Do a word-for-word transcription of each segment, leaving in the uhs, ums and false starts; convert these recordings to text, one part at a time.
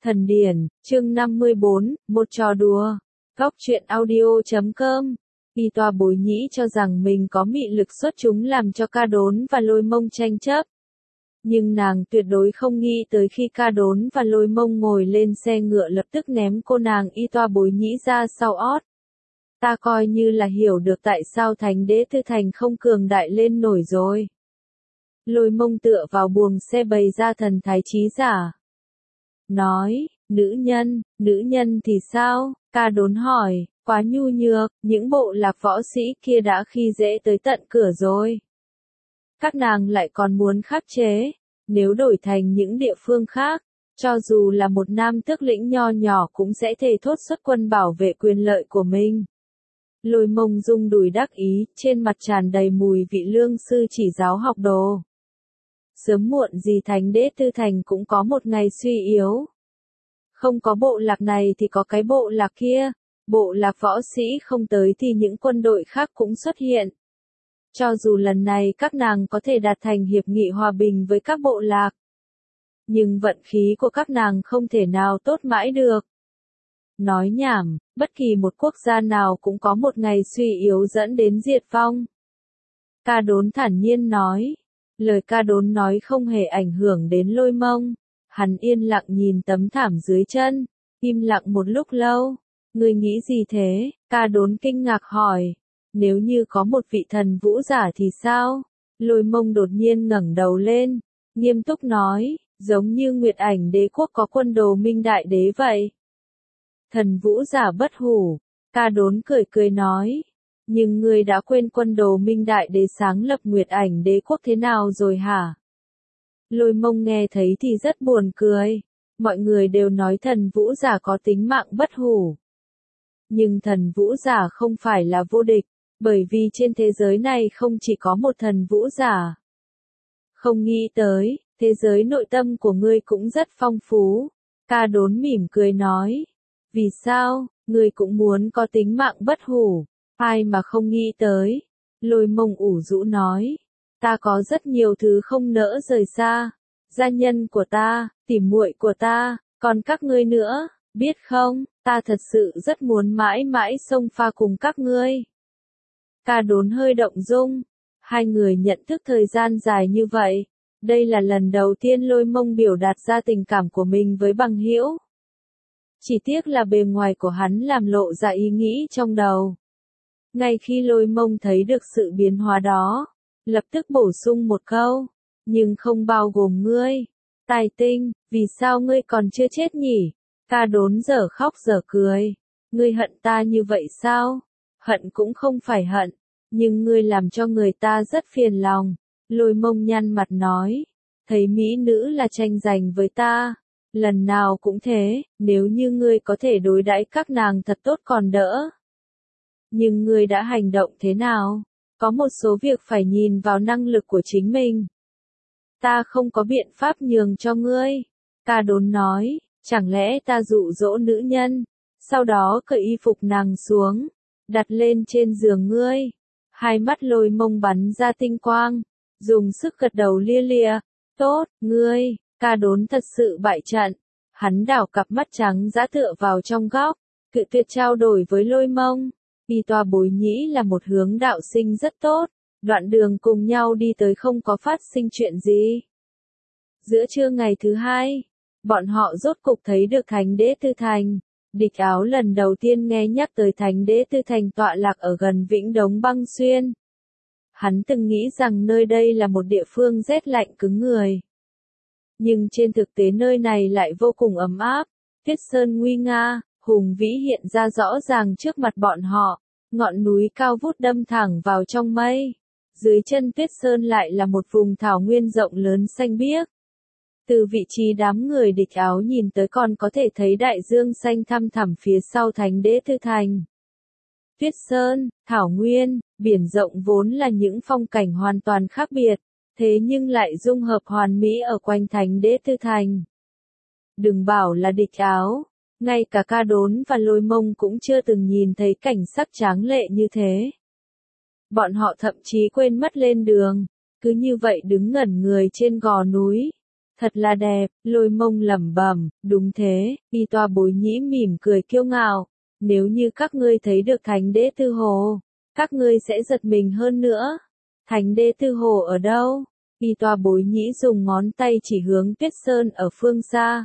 Thần điển, chương năm mươi bốn, một trò đùa. Góc truyện audio chấm com. Y Toa Bối Nhĩ cho rằng mình có mị lực xuất chúng làm cho Ca Đốn và Lôi Mông tranh chấp. Nhưng nàng tuyệt đối không nghĩ tới khi Ca Đốn và Lôi Mông ngồi lên xe ngựa lập tức ném cô nàng Y Toa Bối Nhĩ ra sau ót. Ta coi như là hiểu được tại sao Thánh Đế Tư Thành không cường đại lên nổi rồi. Lôi Mông tựa vào buồng xe bày ra thần thái trí giả. Nói, nữ nhân, nữ nhân thì sao? Ca Đốn hỏi, quá nhu nhược, những bộ lạc võ sĩ kia đã khi dễ tới tận cửa rồi. Các nàng lại còn muốn khắc chế, nếu đổi thành những địa phương khác, cho dù là một nam tước lĩnh nho nhỏ cũng sẽ thề thốt xuất quân bảo vệ quyền lợi của mình. Lôi Mông rung đùi đắc ý, trên mặt tràn đầy mùi vị lương sư chỉ giáo học đồ. Sớm muộn gì Thánh Đế Tư Thành cũng có một ngày suy yếu. Không có bộ lạc này thì có cái bộ lạc kia, bộ lạc võ sĩ không tới thì những quân đội khác cũng xuất hiện. Cho dù lần này các nàng có thể đạt thành hiệp nghị hòa bình với các bộ lạc, nhưng vận khí của các nàng không thể nào tốt mãi được. Nói nhảm, bất kỳ một quốc gia nào cũng có một ngày suy yếu dẫn đến diệt vong. Ca Đốn thản nhiên nói. Lời Ca Đốn nói không hề ảnh hưởng đến Lôi Mông. Hắn yên lặng nhìn tấm thảm dưới chân, im lặng một lúc lâu. Ngươi nghĩ gì thế? Ca Đốn kinh ngạc hỏi. Nếu như có một vị thần vũ giả thì sao? Lôi Mông đột nhiên ngẩng đầu lên, nghiêm túc nói, giống như Nguyệt Ảnh Đế quốc có quân đồ Minh Đại Đế vậy. Thần vũ giả bất hủ. Ca Đốn cười cười nói. Nhưng ngươi đã quên quân đồ Minh Đại Đế sáng lập Nguyệt Ảnh Đế quốc thế nào rồi hả? Lôi Mông nghe thấy thì rất buồn cười. Mọi người đều nói thần vũ giả có tính mạng bất hủ. Nhưng thần vũ giả không phải là vô địch, bởi vì trên thế giới này không chỉ có một thần vũ giả. Không nghĩ tới, thế giới nội tâm của ngươi cũng rất phong phú. Ca Đốn mỉm cười nói. Vì sao, ngươi cũng muốn có tính mạng bất hủ? Ai mà không nghĩ tới. Lôi Mông ủ rũ nói. Ta có rất nhiều thứ không nỡ rời xa. Gia nhân của ta, tỉ muội của ta, còn các ngươi nữa, biết không, ta thật sự rất muốn mãi mãi xông pha cùng các ngươi. Ca Đốn hơi động dung. Hai người nhận thức thời gian dài như vậy. Đây là lần đầu tiên Lôi Mông biểu đạt ra tình cảm của mình với bằng hữu. Chỉ tiếc là bề ngoài của hắn làm lộ ra ý nghĩ trong đầu. Ngay khi Lôi Mông thấy được sự biến hóa đó, lập tức bổ sung một câu, nhưng không bao gồm ngươi. Tài Tinh, vì sao ngươi còn chưa chết nhỉ? Ca Đốn dở khóc dở cười. Ngươi hận ta như vậy sao? Hận cũng không phải hận, nhưng ngươi làm cho người ta rất phiền lòng. Lôi Mông nhăn mặt nói, thấy mỹ nữ là tranh giành với ta. Lần nào cũng thế, nếu như ngươi có thể đối đãi các nàng thật tốt còn đỡ. Nhưng ngươi đã hành động thế nào? Có một số việc phải nhìn vào năng lực của chính mình. Ta không có biện pháp nhường cho ngươi. Ca Đốn nói, chẳng lẽ ta dụ dỗ nữ nhân, sau đó cởi y phục nàng xuống, đặt lên trên giường ngươi. Hai mắt Lôi Mông bắn ra tinh quang, dùng sức gật đầu lia lịa. Tốt, ngươi. Ca Đốn thật sự bại trận. Hắn đảo cặp mắt trắng dã tựa vào trong góc, cự tuyệt trao đổi với Lôi Mông. Y Toa Bối Nhĩ là một hướng đạo sinh rất tốt, đoạn đường cùng nhau đi tới không có phát sinh chuyện gì. Giữa trưa ngày thứ hai, bọn họ rốt cục thấy được Thánh Đế Tư Thành. Địch Áo lần đầu tiên nghe nhắc tới Thánh Đế Tư Thành tọa lạc ở gần Vĩnh Đống Băng Xuyên. Hắn từng nghĩ rằng nơi đây là một địa phương rét lạnh cứng người. Nhưng trên thực tế nơi này lại vô cùng ấm áp, tuyết sơn nguy nga, hùng vĩ hiện ra rõ ràng trước mặt bọn họ, ngọn núi cao vút đâm thẳng vào trong mây. Dưới chân tuyết sơn lại là một vùng thảo nguyên rộng lớn xanh biếc. Từ vị trí đám người Địch Áo nhìn tới còn có thể thấy đại dương xanh thăm thẳm phía sau Thánh Đế Tư Thành. Tuyết sơn, thảo nguyên, biển rộng vốn là những phong cảnh hoàn toàn khác biệt. Thế nhưng lại dung hợp hoàn mỹ ở quanh Thánh Đế Tư Thành. Đừng bảo là Địch Áo, ngay cả Ca Đốn và Lôi Mông cũng chưa từng nhìn thấy cảnh sắc tráng lệ như thế. Bọn họ thậm chí quên mất lên đường, cứ như vậy đứng ngẩn người trên gò núi. thật là đẹp, Lôi Mông lẩm bẩm, đúng thế, Y Toa Bối Nhĩ mỉm cười kiêu ngạo, nếu như các ngươi thấy được Thánh Đế Tư Hồ, các ngươi sẽ giật mình hơn nữa. Thánh Đế Tư Hồ ở đâu? Y Toa Bối Nhĩ dùng ngón tay chỉ hướng Tuyết Sơn ở phương xa.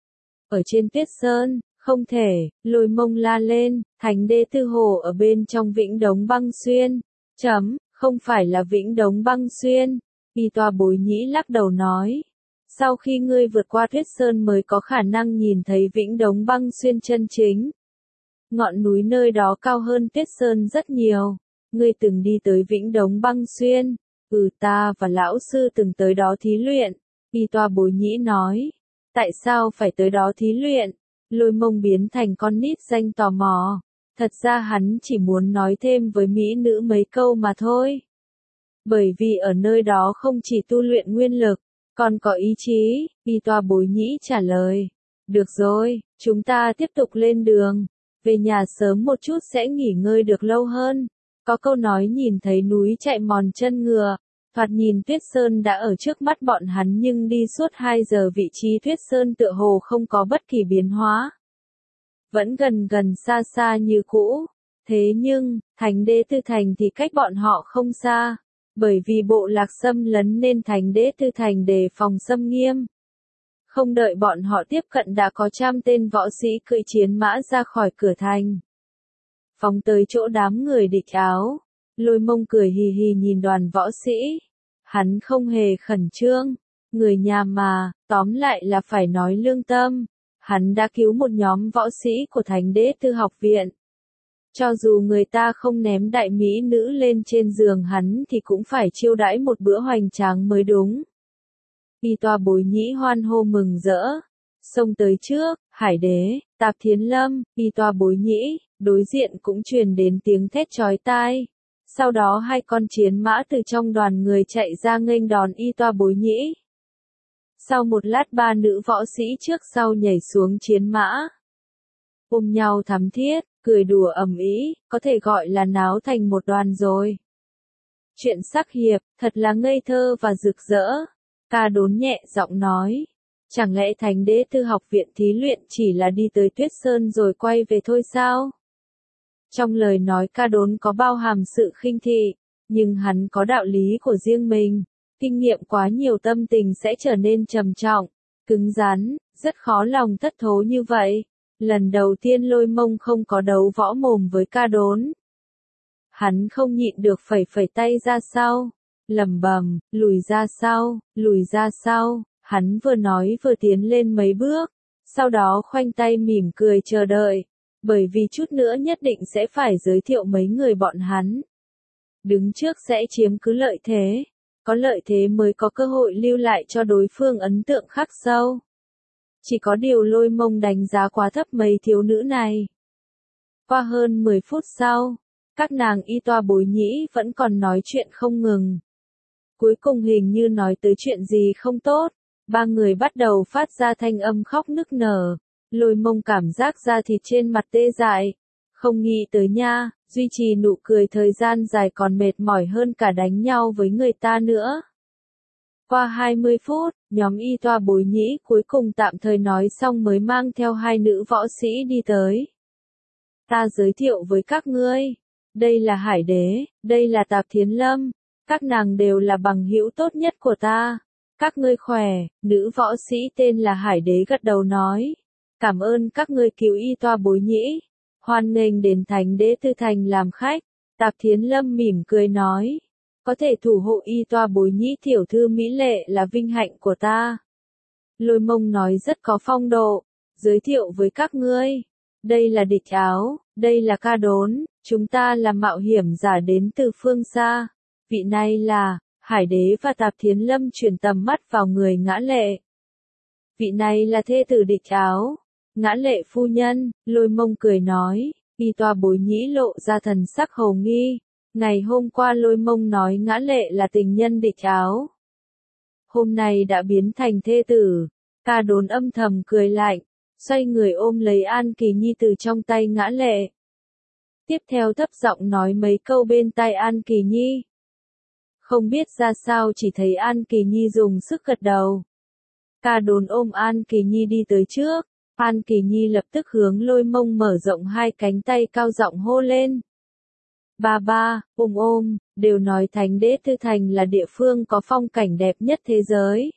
Ở trên Tuyết Sơn, không thể, Lôi Mông la lên, Thánh Đế Tư Hồ ở bên trong Vĩnh Đống Băng Xuyên. Chấm, không phải là Vĩnh Đống Băng Xuyên. Y Toa Bối Nhĩ lắc đầu nói. Sau khi ngươi vượt qua Tuyết Sơn mới có khả năng nhìn thấy Vĩnh Đống Băng Xuyên chân chính. Ngọn núi nơi đó cao hơn Tuyết Sơn rất nhiều. Ngươi từng đi tới Vĩnh Đống Băng Xuyên. Ừ, ta và lão sư từng tới đó thí luyện. Y Toa Bối Nhĩ nói. Tại sao phải tới đó thí luyện? Lôi Mông biến thành con nít danh tò mò. Thật ra hắn chỉ muốn nói thêm với mỹ nữ mấy câu mà thôi. Bởi vì ở nơi đó không chỉ tu luyện nguyên lực, còn có ý chí, Y Toa Bối Nhĩ trả lời. Được rồi, chúng ta tiếp tục lên đường. Về nhà sớm một chút sẽ nghỉ ngơi được lâu hơn. Có câu nói nhìn thấy núi chạy mòn chân ngựa. Thoạt nhìn Tuyết Sơn đã ở trước mắt bọn hắn nhưng đi suốt hai giờ vị trí Tuyết Sơn tựa hồ không có bất kỳ biến hóa. Vẫn gần gần xa xa như cũ. Thế nhưng, Thánh Đế Tư Thành thì cách bọn họ không xa. Bởi vì bộ lạc xâm lấn nên Thánh Đế Tư Thành đề phòng xâm nghiêm. Không đợi bọn họ tiếp cận đã có trăm tên võ sĩ cưỡi chiến mã ra khỏi cửa thành. Phóng tới chỗ đám người địch áo. Lôi Mông cười hì hì nhìn đoàn võ sĩ. Hắn không hề khẩn trương. Người nhà mà, tóm lại là phải nói lương tâm. Hắn đã cứu một nhóm võ sĩ của Thánh Đế Tư học viện. Cho dù người ta không ném đại mỹ nữ lên trên giường hắn thì cũng phải chiêu đãi một bữa hoành tráng mới đúng. Y Toa Bối Nhĩ hoan hô mừng rỡ. Xông tới trước, Hải Đế, Tạp Thiến Lâm, Y Toa Bối Nhĩ, đối diện cũng truyền đến tiếng thét chói tai. Sau đó hai con chiến mã từ trong đoàn người chạy ra nghênh đón Y Toa Bối Nhĩ. Sau một lát ba nữ võ sĩ trước sau nhảy xuống chiến mã. Ôm nhau thắm thiết, cười đùa ầm ĩ, có thể gọi là náo thành một đoàn rồi. Chuyện sắc hiệp, thật là ngây thơ và rực rỡ. Ca Đốn nhẹ giọng nói. Chẳng lẽ Thánh Đế Tư học viện thí luyện chỉ là đi tới Tuyết Sơn rồi quay về thôi sao? Trong lời nói Ca Đốn có bao hàm sự khinh thị, nhưng hắn có đạo lý của riêng mình. Kinh nghiệm quá nhiều tâm tình sẽ trở nên trầm trọng, cứng rắn, rất khó lòng thất thố như vậy. Lần đầu tiên Lôi Mông không có đấu võ mồm với Ca Đốn. Hắn không nhịn được phẩy phẩy tay ra sau, lẩm bẩm, lùi ra sau, lùi ra sau. Hắn vừa nói vừa tiến lên mấy bước, sau đó khoanh tay mỉm cười chờ đợi, bởi vì chút nữa nhất định sẽ phải giới thiệu mấy người bọn hắn. Đứng trước sẽ chiếm cứ lợi thế, có lợi thế mới có cơ hội lưu lại cho đối phương ấn tượng khắc sâu. Chỉ có điều Lôi Mông đánh giá quá thấp mấy thiếu nữ này. Qua hơn mười phút sau, các nàng Y Toa Bối Nhĩ vẫn còn nói chuyện không ngừng. Cuối cùng hình như nói tới chuyện gì không tốt, ba người bắt đầu phát ra thanh âm khóc nức nở. Lôi Mông cảm giác da thịt trên mặt tê dại. Không nghĩ tới nha, duy trì nụ cười thời gian dài còn mệt mỏi hơn cả đánh nhau với người ta nữa. Qua hai mươi phút, nhóm Y Toa Bối Nhĩ cuối cùng tạm thời nói xong mới mang theo hai nữ võ sĩ đi tới. Ta giới thiệu với các ngươi, đây là Hải Đế, đây là Tạp Thiến Lâm, các nàng đều là bằng hữu tốt nhất của ta. Các ngươi khỏe, nữ võ sĩ tên là Hải Đế gật đầu nói. Cảm ơn các ngươi cứu Y Toa Bối Nhĩ. Hoan nghênh đến Thánh Đế Tư Thành làm khách. Tạp Thiến Lâm mỉm cười nói. Có thể thủ hộ Y Toa Bối Nhĩ tiểu thư mỹ lệ là vinh hạnh của ta. Lôi Mông nói rất có phong độ. Giới thiệu với các ngươi. Đây là Địch Áo, đây là Ca Đốn, chúng ta là mạo hiểm giả đến từ phương xa. Vị này là Hải Đế và Tạp Thiến Lâm chuyển tầm mắt vào người Ngã Lệ. Vị này là thê tử Địch Áo. Ngã Lệ phu nhân, Lôi Mông cười nói. Y Toa Bối Nhĩ lộ ra thần sắc hồ nghi. Ngày hôm qua Lôi Mông nói Ngã Lệ là tình nhân Địch Áo. Hôm nay đã biến thành thê tử. Ca Đốn âm thầm cười lạnh, xoay người ôm lấy An Kỳ Nhi từ trong tay Ngã Lệ. Tiếp theo thấp giọng nói mấy câu bên tai An Kỳ Nhi. Không biết ra sao chỉ thấy An Kỳ Nhi dùng sức gật đầu. Ca Đốn ôm An Kỳ Nhi đi tới trước. An Kỳ Nhi lập tức hướng Lôi Mông mở rộng hai cánh tay cao giọng hô lên. Ba ba, ôm ôm, đều nói Thánh Đế Tư Thành là địa phương có phong cảnh đẹp nhất thế giới.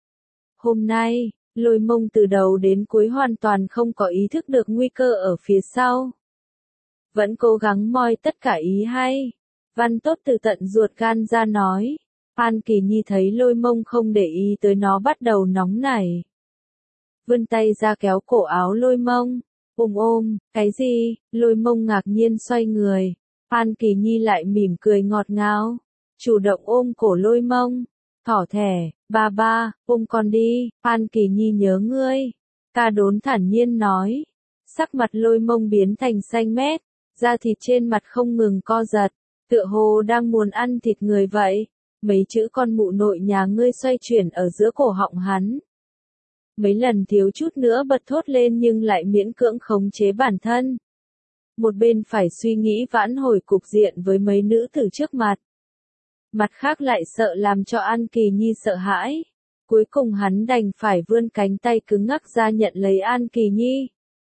Hôm nay, Lôi Mông từ đầu đến cuối hoàn toàn không có ý thức được nguy cơ ở phía sau. Vẫn cố gắng moi tất cả ý hay. Văn Tốt từ tận ruột gan ra nói. An Kỳ Nhi thấy Lôi Mông không để ý tới nó bắt đầu nóng nảy. Vươn tay ra kéo cổ áo Lôi Mông. Ôm ôm, cái gì? Lôi Mông ngạc nhiên xoay người. An Kỳ Nhi lại mỉm cười ngọt ngào. Chủ động ôm cổ Lôi Mông. Thỏ thẻ, ba ba, ôm con đi, An Kỳ Nhi nhớ ngươi. Ca Đốn thản nhiên nói. Sắc mặt Lôi Mông biến thành xanh mét. Da thịt trên mặt không ngừng co giật. Tựa hồ đang muốn ăn thịt người vậy. Mấy chữ con mụ nội nhà ngươi xoay chuyển ở giữa cổ họng hắn. Mấy lần thiếu chút nữa bật thốt lên nhưng lại miễn cưỡng khống chế bản thân. Một bên phải suy nghĩ vãn hồi cục diện với mấy nữ tử trước mặt. Mặt khác lại sợ làm cho An Kỳ Nhi sợ hãi. Cuối cùng hắn đành phải vươn cánh tay cứng ngắc ra nhận lấy An Kỳ Nhi.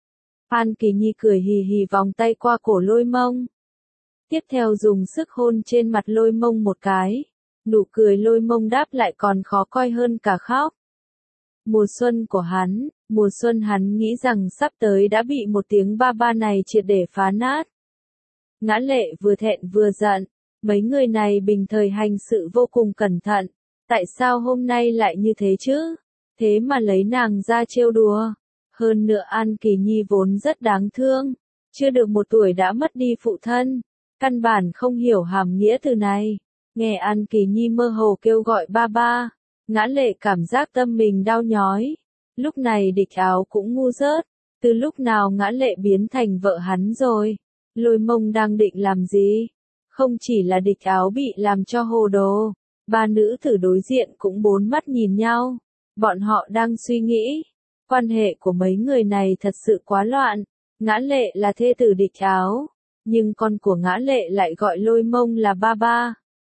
An Kỳ Nhi cười hì hì vòng tay qua cổ Lôi Mông. Tiếp theo dùng sức hôn trên mặt Lôi Mông một cái. Nụ cười Lôi Mông đáp lại còn khó coi hơn cả khóc. Mùa xuân của hắn, mùa xuân hắn nghĩ rằng sắp tới đã bị một tiếng ba ba này triệt để phá nát. Ngã Lệ vừa thẹn vừa giận, mấy người này bình thời hành sự vô cùng cẩn thận, tại sao hôm nay lại như thế chứ? Thế mà lấy nàng ra trêu đùa. Hơn nữa An Kỳ Nhi vốn rất đáng thương, chưa được một tuổi đã mất đi phụ thân, căn bản không hiểu hàm nghĩa từ này. Nghe An Kỳ Nhi mơ hồ kêu gọi ba ba, Ngã Lệ cảm giác tâm mình đau nhói. Lúc này Địch Áo cũng ngu dớt, từ lúc nào Ngã Lệ biến thành vợ hắn rồi? Lôi Mông đang định làm gì? Không chỉ là Địch Áo bị làm cho hồ đồ, ba nữ tử đối diện cũng bốn mắt nhìn nhau. Bọn họ đang suy nghĩ, quan hệ của mấy người này thật sự quá loạn. Ngã Lệ là thê tử Địch Áo, nhưng con của Ngã Lệ lại gọi Lôi Mông là ba ba.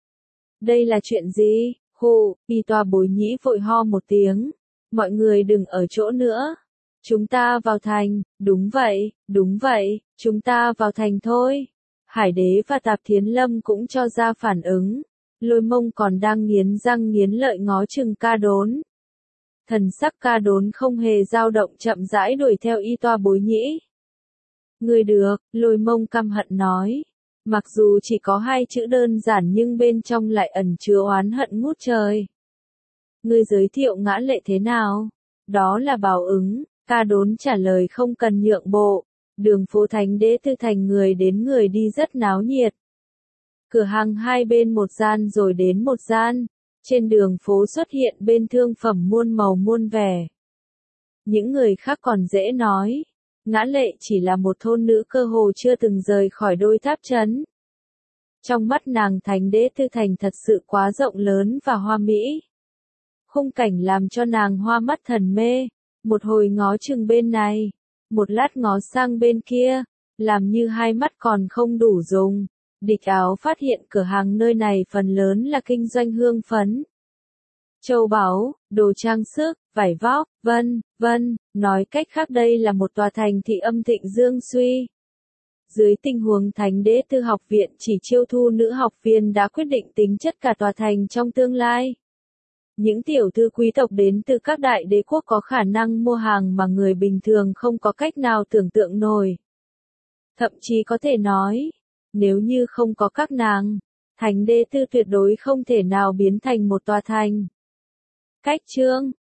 Đây là chuyện gì? Hù, Y Toa Bối Nhĩ vội ho một tiếng. Mọi người đừng ở chỗ nữa. Chúng ta vào thành, đúng vậy, đúng vậy, chúng ta vào thành thôi. Hải Đế và Tạp Thiến Lâm cũng cho ra phản ứng. Lôi Mông còn đang nghiến răng nghiến lợi ngó chừng Ca Đốn. Thần sắc Ca Đốn không hề dao động chậm rãi đuổi theo Y Toa Bối Nhĩ. Người được, Lôi Mông căm hận nói. Mặc dù chỉ có hai chữ đơn giản nhưng bên trong lại ẩn chứa oán hận ngút trời. Ngươi giới thiệu Ngã Lệ thế nào? Đó là báo ứng. Ca Đốn trả lời không cần nhượng bộ. Đường phố Thánh Đế Tư Thành người đến người đi rất náo nhiệt. Cửa hàng hai bên một gian rồi đến một gian. Trên đường phố xuất hiện bên thương phẩm muôn màu muôn vẻ. Những người khác còn dễ nói. Ngã Lệ chỉ là một thôn nữ cơ hồ chưa từng rời khỏi đôi tháp trấn. Trong mắt nàng Thánh Đế Tư Thành thật sự quá rộng lớn và hoa mỹ. Khung cảnh làm cho nàng hoa mắt thần mê. Một hồi ngó chừng bên này, một lát ngó sang bên kia, làm như hai mắt còn không đủ dùng. Địch Áo phát hiện cửa hàng nơi này phần lớn là kinh doanh hương phấn, châu báu, đồ trang sức, vải vóc, vân, vân, nói cách khác đây là một tòa thành thị âm thịnh dương suy. Dưới tình huống Thánh Đế Tư học viện chỉ chiêu thu nữ học viên đã quyết định tính chất cả tòa thành trong tương lai. Những tiểu thư quý tộc đến từ các đại đế quốc có khả năng mua hàng mà người bình thường không có cách nào tưởng tượng nổi. Thậm chí có thể nói, nếu như không có các nàng, Thánh Đế Tư tuyệt đối không thể nào biến thành một tòa thành. Cách chương